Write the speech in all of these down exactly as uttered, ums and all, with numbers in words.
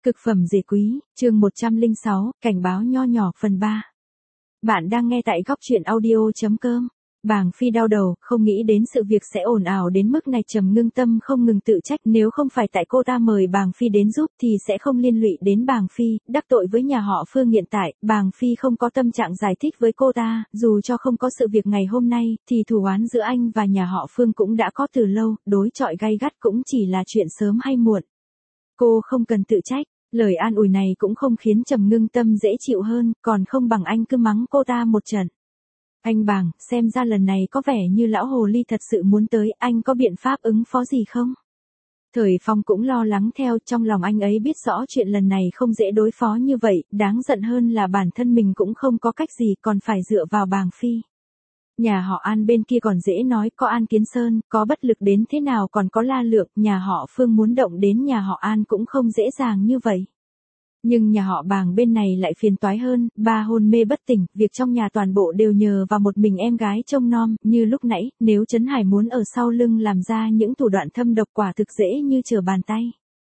Cực phẩm dễ quý, chương một trăm lẻ sáu, cảnh báo nho nhỏ phần ba. Bạn đang nghe tại góc truyện audio chấm com. Bàng Phi đau đầu, không nghĩ đến sự việc sẽ ồn ào đến mức này. Trầm Ngưng Tâm không ngừng tự trách, nếu không phải tại cô ta mời Bàng Phi đến giúp thì sẽ không liên lụy đến Bàng Phi, đắc tội với nhà họ Phương. Hiện tại, Bàng Phi không có tâm trạng giải thích với cô ta, dù cho không có sự việc ngày hôm nay, thì thù oán giữa anh và nhà họ Phương cũng đã có từ lâu, đối chọi gay gắt cũng chỉ là chuyện sớm hay muộn. Cô không cần tự trách. Lời an ủi này cũng không khiến Trầm Ngưng Tâm dễ chịu hơn, còn không bằng anh cứ mắng cô ta một trận. Anh Bàng, xem ra lần này có vẻ như lão hồ ly thật sự muốn tới, anh có biện pháp ứng phó gì không? Thời Phong cũng lo lắng theo, trong lòng anh ấy biết rõ chuyện lần này không dễ đối phó như vậy, đáng giận hơn là bản thân mình cũng không có cách gì, còn phải dựa vào Bàng Phi. Nhà họ An bên kia còn dễ nói, có An Kiến Sơn, có bất lực đến thế nào còn có La Lượng, nhà họ Phương muốn động đến nhà họ An cũng không dễ dàng như vậy. Nhưng nhà họ Bàng bên này lại phiền toái hơn, ba hôn mê bất tỉnh, việc trong nhà toàn bộ đều nhờ vào một mình em gái trông nom, như lúc nãy, nếu Trấn Hải muốn ở sau lưng làm ra những thủ đoạn thâm độc quả thực dễ như trở bàn tay.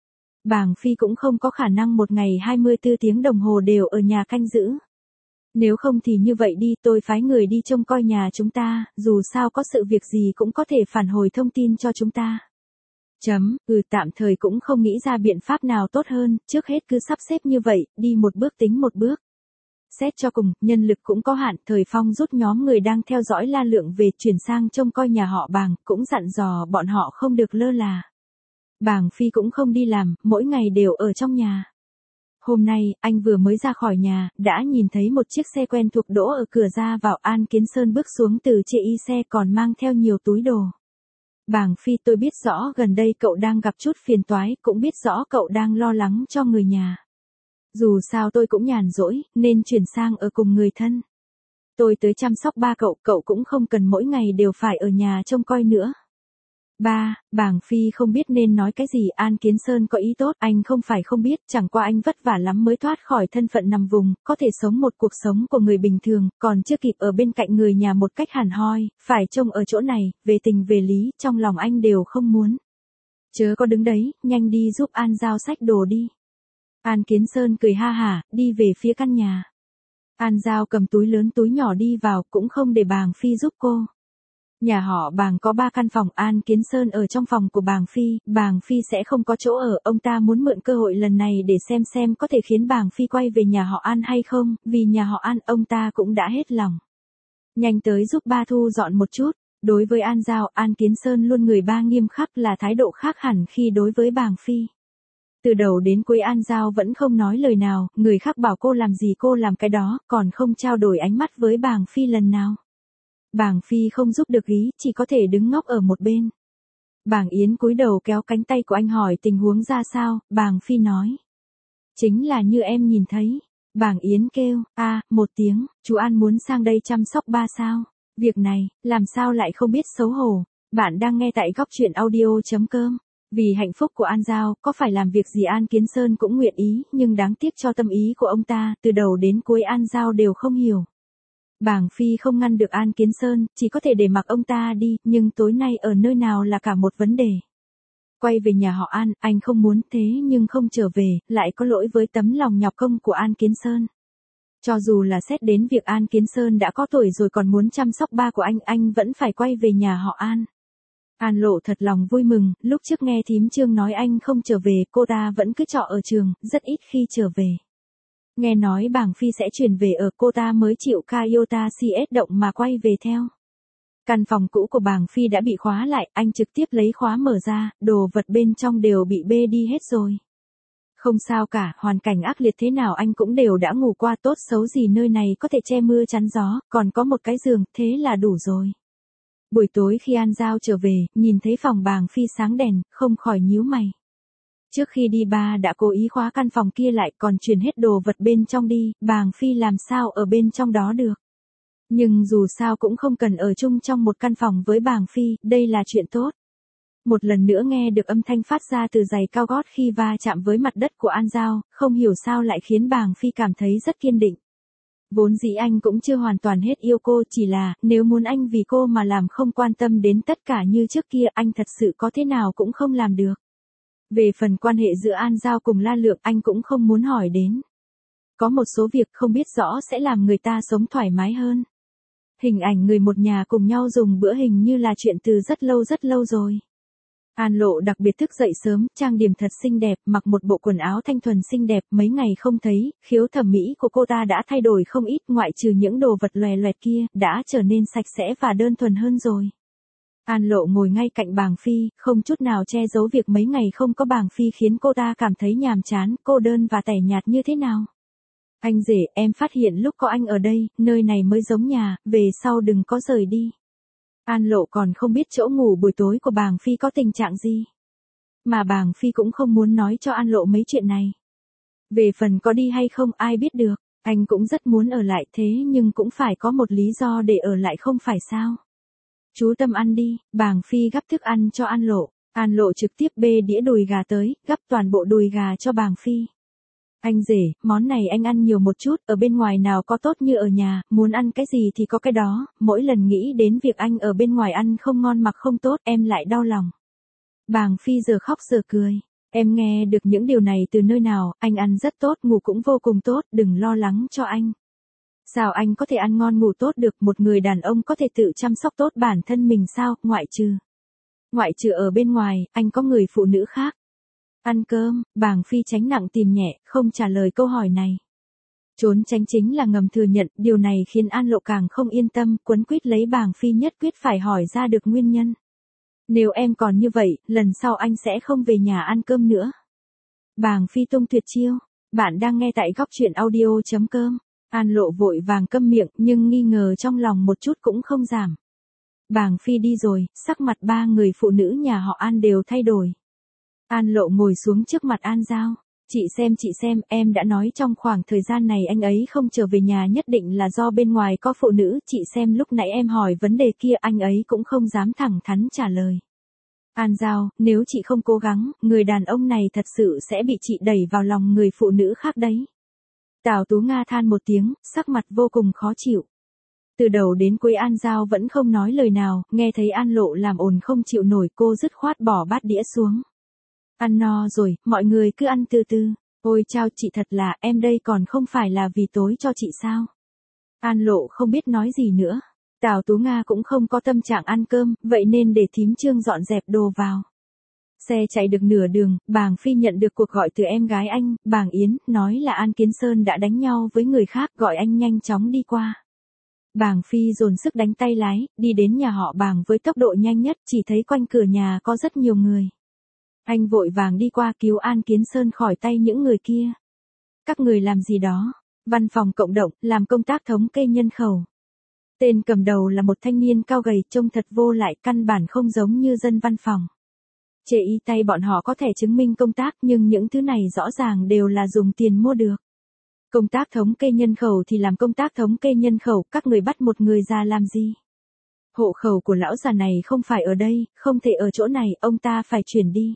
Bàng Phi cũng không có khả năng một ngày hai mươi tư tiếng đồng hồ đều ở nhà canh giữ. Nếu không thì như vậy đi, tôi phái người đi trông coi nhà chúng ta, dù sao có sự việc gì cũng có thể phản hồi thông tin cho chúng ta. Chấm, ừ tạm thời cũng không nghĩ ra biện pháp nào tốt hơn, trước hết cứ sắp xếp như vậy, đi một bước tính một bước. Xét cho cùng, nhân lực cũng có hạn, Thời Phong rút nhóm người đang theo dõi La Lượng về chuyển sang trông coi nhà họ Bàng, cũng dặn dò bọn họ không được lơ là. Bàng Phi cũng không đi làm, mỗi ngày đều ở trong nhà. Hôm nay, anh vừa mới ra khỏi nhà, đã nhìn thấy một chiếc xe quen thuộc đỗ ở cửa ra vào. An Kiến Sơn bước xuống từ chệ y xe còn mang theo nhiều túi đồ. Bàng Phi, tôi biết rõ gần đây cậu đang gặp chút phiền toái, cũng biết rõ cậu đang lo lắng cho người nhà. Dù sao tôi cũng nhàn rỗi, nên chuyển sang ở cùng người thân. Tôi tới chăm sóc ba cậu, cậu cũng không cần mỗi ngày đều phải ở nhà trông coi nữa. Ba, Bàng Phi không biết nên nói cái gì. An Kiến Sơn có ý tốt, anh không phải không biết, chẳng qua anh vất vả lắm mới thoát khỏi thân phận nằm vùng, có thể sống một cuộc sống của người bình thường, còn chưa kịp ở bên cạnh người nhà một cách hẳn hoi, phải trông ở chỗ này, về tình về lý, trong lòng anh đều không muốn. Chớ có đứng đấy, nhanh đi giúp An Giao xách đồ đi. An Kiến Sơn cười ha hả, đi về phía căn nhà. An Giao cầm túi lớn túi nhỏ đi vào, cũng không để Bàng Phi giúp cô. Nhà họ Bàng có ba căn phòng, An Kiến Sơn ở trong phòng của Bàng Phi, Bàng Phi sẽ không có chỗ ở, ông ta muốn mượn cơ hội lần này để xem xem có thể khiến Bàng Phi quay về nhà họ An hay không, vì nhà họ An ông ta cũng đã hết lòng. Nhanh tới giúp ba thu dọn một chút. Đối với An Giao, An Kiến Sơn luôn người ba nghiêm khắc, là thái độ khác hẳn khi đối với Bàng Phi. Từ đầu đến cuối An Giao vẫn không nói lời nào, người khác bảo cô làm gì cô làm cái đó, còn không trao đổi ánh mắt với Bàng Phi lần nào. Bàng Phi không giúp được ý, chỉ có thể đứng ngốc ở một bên. Bàng Yến cúi đầu kéo cánh tay của anh hỏi tình huống ra sao. Bàng Phi nói. Chính là như em nhìn thấy. Bàng Yến kêu, a à, một tiếng, chú An muốn sang đây chăm sóc ba sao. Việc này, làm sao lại không biết xấu hổ. Bạn đang nghe tại góc truyện audio chấm com. Vì hạnh phúc của An Giao, có phải làm việc gì An Kiến Sơn cũng nguyện ý, nhưng đáng tiếc cho tâm ý của ông ta, từ đầu đến cuối An Giao đều không hiểu. Bàng Phi không ngăn được An Kiến Sơn, chỉ có thể để mặc ông ta đi, nhưng tối nay ở nơi nào là cả một vấn đề. Quay về nhà họ An, anh không muốn thế nhưng không trở về, lại có lỗi với tấm lòng nhọc công của An Kiến Sơn. Cho dù là xét đến việc An Kiến Sơn đã có tuổi rồi còn muốn chăm sóc ba của anh, anh vẫn phải quay về nhà họ An. An Lộ thật lòng vui mừng, lúc trước nghe thím Trương nói anh không trở về, cô ta vẫn cứ trọ ở trường, rất ít khi trở về. Nghe nói Bàng Phi sẽ chuyển về ở, cô ta mới chịu Toyota xê ét động mà quay về theo. Căn phòng cũ của Bàng Phi đã bị khóa lại, anh trực tiếp lấy khóa mở ra, đồ vật bên trong đều bị bê đi hết rồi. Không sao cả, hoàn cảnh ác liệt thế nào anh cũng đều đã ngủ qua, tốt xấu gì nơi này có thể che mưa chắn gió, còn có một cái giường, thế là đủ rồi. Buổi tối khi An Giao trở về, nhìn thấy phòng Bàng Phi sáng đèn, không khỏi nhíu mày. Trước khi đi ba đã cố ý khóa căn phòng kia lại, còn chuyển hết đồ vật bên trong đi, Bàng Phi làm sao ở bên trong đó được. Nhưng dù sao cũng không cần ở chung trong một căn phòng với Bàng Phi, đây là chuyện tốt. Một lần nữa nghe được âm thanh phát ra từ giày cao gót khi va chạm với mặt đất của An Giao, không hiểu sao lại khiến Bàng Phi cảm thấy rất kiên định. Vốn dĩ anh cũng chưa hoàn toàn hết yêu cô, chỉ là, nếu muốn anh vì cô mà làm không quan tâm đến tất cả như trước kia, anh thật sự có thế nào cũng không làm được. Về phần quan hệ giữa An Giao cùng La Lượng anh cũng không muốn hỏi đến. Có một số việc không biết rõ sẽ làm người ta sống thoải mái hơn. Hình ảnh người một nhà cùng nhau dùng bữa hình như là chuyện từ rất lâu rất lâu rồi. An Lộ đặc biệt thức dậy sớm, trang điểm thật xinh đẹp, mặc một bộ quần áo thanh thuần xinh đẹp, mấy ngày không thấy, khiếu thẩm mỹ của cô ta đã thay đổi không ít, ngoại trừ những đồ vật lòe loẹt kia, đã trở nên sạch sẽ và đơn thuần hơn rồi. An Lộ ngồi ngay cạnh Bàng Phi, không chút nào che giấu việc mấy ngày không có Bàng Phi khiến cô ta cảm thấy nhàm chán, cô đơn và tẻ nhạt như thế nào. Anh rể, em phát hiện lúc có anh ở đây, nơi này mới giống nhà, về sau đừng có rời đi. An Lộ còn không biết chỗ ngủ buổi tối của Bàng Phi có tình trạng gì. Mà Bàng Phi cũng không muốn nói cho An Lộ mấy chuyện này. Về phần có đi hay không ai biết được, anh cũng rất muốn ở lại thế nhưng cũng phải có một lý do để ở lại không phải sao. Chú Tâm ăn đi, Bàng Phi gắp thức ăn cho An Lộ. An Lộ trực tiếp bê đĩa đùi gà tới, gắp toàn bộ đùi gà cho Bàng Phi. Anh rể, món này anh ăn nhiều một chút, ở bên ngoài nào có tốt như ở nhà, muốn ăn cái gì thì có cái đó, mỗi lần nghĩ đến việc anh ở bên ngoài ăn không ngon mặc không tốt, em lại đau lòng. Bàng Phi giờ khóc giờ cười, em nghe được những điều này từ nơi nào, anh ăn rất tốt, ngủ cũng vô cùng tốt, đừng lo lắng cho anh. Sao anh có thể ăn ngon ngủ tốt được, một người đàn ông có thể tự chăm sóc tốt bản thân mình sao, ngoại trừ. Ngoại trừ ở bên ngoài, anh có người phụ nữ khác. Ăn cơm, Bàng Phi tránh nặng tìm nhẹ, không trả lời câu hỏi này. Trốn tránh chính là ngầm thừa nhận, điều này khiến An Lộ càng không yên tâm, quấn quýt lấy Bàng Phi nhất quyết phải hỏi ra được nguyên nhân. Nếu em còn như vậy, lần sau anh sẽ không về nhà ăn cơm nữa. Bàng Phi tung tuyệt chiêu, bạn đang nghe tại góc truyện audio chấm com. An Lộ vội vàng câm miệng nhưng nghi ngờ trong lòng một chút cũng không giảm. Bàng Phi đi rồi, sắc mặt ba người phụ nữ nhà họ An đều thay đổi. An Lộ ngồi xuống trước mặt An Giao. Chị xem chị xem, em đã nói trong khoảng thời gian này anh ấy không trở về nhà nhất định là do bên ngoài có phụ nữ. Chị xem lúc nãy em hỏi vấn đề kia anh ấy cũng không dám thẳng thắn trả lời. An Giao, nếu chị không cố gắng, người đàn ông này thật sự sẽ bị chị đẩy vào lòng người phụ nữ khác đấy. Tào Tú Nga than một tiếng, sắc mặt vô cùng khó chịu. Từ đầu đến cuối An Giao vẫn không nói lời nào, nghe thấy An Lộ làm ồn không chịu nổi cô dứt khoát bỏ bát đĩa xuống. Ăn no rồi, mọi người cứ ăn từ từ. Ôi chao chị thật là, em đây còn không phải là vì tối cho chị sao. An Lộ không biết nói gì nữa. Tào Tú Nga cũng không có tâm trạng ăn cơm, vậy nên để thím Trương dọn dẹp đồ vào. Xe chạy được nửa đường, Bàng Phi nhận được cuộc gọi từ em gái anh, Bàng Yến, nói là An Kiến Sơn đã đánh nhau với người khác, gọi anh nhanh chóng đi qua. Bàng Phi dồn sức đánh tay lái, đi đến nhà họ Bàng với tốc độ nhanh nhất, chỉ thấy quanh cửa nhà có rất nhiều người. Anh vội vàng đi qua cứu An Kiến Sơn khỏi tay những người kia. Các người làm gì đó? Văn phòng cộng đồng, làm công tác thống kê nhân khẩu. Tên cầm đầu là một thanh niên cao gầy, trông thật vô lại, căn bản không giống như dân văn phòng. Chê y tay bọn họ có thể chứng minh công tác nhưng những thứ này rõ ràng đều là dùng tiền mua được. Công tác thống kê nhân khẩu thì làm công tác thống kê nhân khẩu, các người bắt một người già làm gì? Hộ khẩu của lão già này không phải ở đây, không thể ở chỗ này, ông ta phải chuyển đi.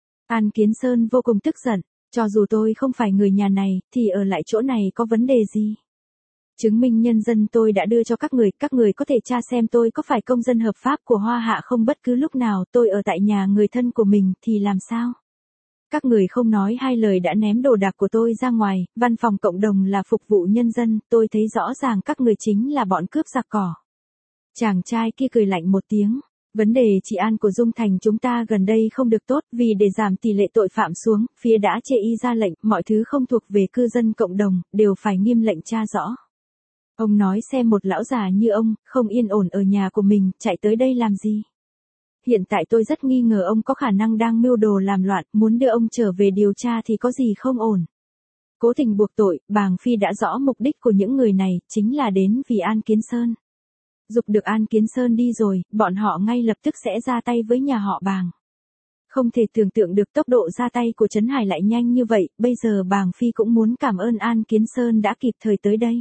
An Kiến Sơn vô cùng tức giận, cho dù tôi không phải người nhà này, thì ở lại chỗ này có vấn đề gì? Chứng minh nhân dân tôi đã đưa cho các người, các người có thể tra xem tôi có phải công dân hợp pháp của Hoa Hạ không, bất cứ lúc nào tôi ở tại nhà người thân của mình thì làm sao? Các người không nói hai lời đã ném đồ đạc của tôi ra ngoài, văn phòng cộng đồng là phục vụ nhân dân, tôi thấy rõ ràng các người chính là bọn cướp giặc cỏ. Chàng trai kia cười lạnh một tiếng. Vấn đề trị an của Dung Thành chúng ta gần đây không được tốt, vì để giảm tỷ lệ tội phạm xuống, phía đã chê y ra lệnh, mọi thứ không thuộc về cư dân cộng đồng, đều phải nghiêm lệnh tra rõ. Ông nói xem một lão già như ông, không yên ổn ở nhà của mình, chạy tới đây làm gì? Hiện tại tôi rất nghi ngờ ông có khả năng đang mưu đồ làm loạn, muốn đưa ông trở về điều tra thì có gì không ổn. Cố tình buộc tội, Bàng Phi đã rõ mục đích của những người này, chính là đến vì An Kiến Sơn. Dục được An Kiến Sơn đi rồi, bọn họ ngay lập tức sẽ ra tay với nhà họ Bàng. Không thể tưởng tượng được tốc độ ra tay của Trấn Hải lại nhanh như vậy, bây giờ Bàng Phi cũng muốn cảm ơn An Kiến Sơn đã kịp thời tới đây.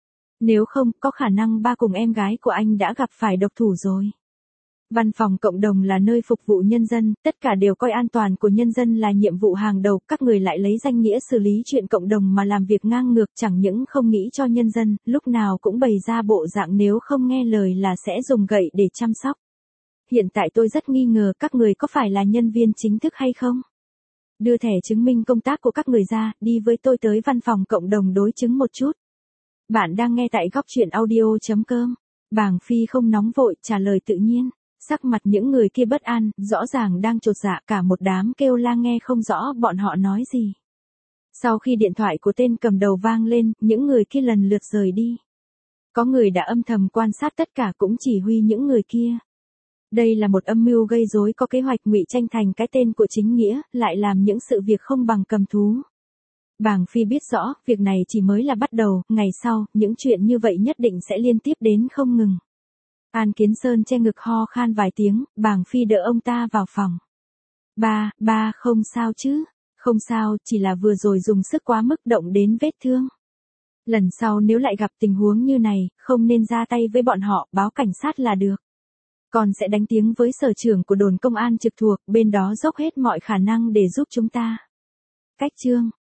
Nếu không, có khả năng ba cùng em gái của anh đã gặp phải độc thủ rồi. Văn phòng cộng đồng là nơi phục vụ nhân dân, tất cả đều coi an toàn của nhân dân là nhiệm vụ hàng đầu, các người lại lấy danh nghĩa xử lý chuyện cộng đồng mà làm việc ngang ngược, chẳng những không nghĩ cho nhân dân, lúc nào cũng bày ra bộ dạng nếu không nghe lời là sẽ dùng gậy để chăm sóc. Hiện tại tôi rất nghi ngờ các người có phải là nhân viên chính thức hay không? Đưa thẻ chứng minh công tác của các người ra, đi với tôi tới văn phòng cộng đồng đối chứng một chút. Bạn đang nghe tại góc chuyện audio.com. Bàng Phi không nóng vội, trả lời tự nhiên. Sắc mặt những người kia bất an, rõ ràng đang chột dạ, cả một đám kêu la nghe không rõ bọn họ nói gì. Sau khi điện thoại của tên cầm đầu vang lên, những người kia lần lượt rời đi. Có người đã âm thầm quan sát tất cả cũng chỉ huy những người kia. Đây là một âm mưu gây rối có kế hoạch ngụy tranh thành cái tên của chính nghĩa, lại làm những sự việc không bằng cầm thú. Bàng Phi biết rõ, việc này chỉ mới là bắt đầu, ngày sau, những chuyện như vậy nhất định sẽ liên tiếp đến không ngừng. An Kiến Sơn che ngực ho khan vài tiếng, Bàng Phi đỡ ông ta vào phòng. Ba, ba không sao chứ? Không sao, chỉ là vừa rồi dùng sức quá mức động đến vết thương. Lần sau nếu lại gặp tình huống như này, không nên ra tay với bọn họ, báo cảnh sát là được. Còn sẽ đánh tiếng với sở trưởng của đồn công an trực thuộc, bên đó dốc hết mọi khả năng để giúp chúng ta. Cách chương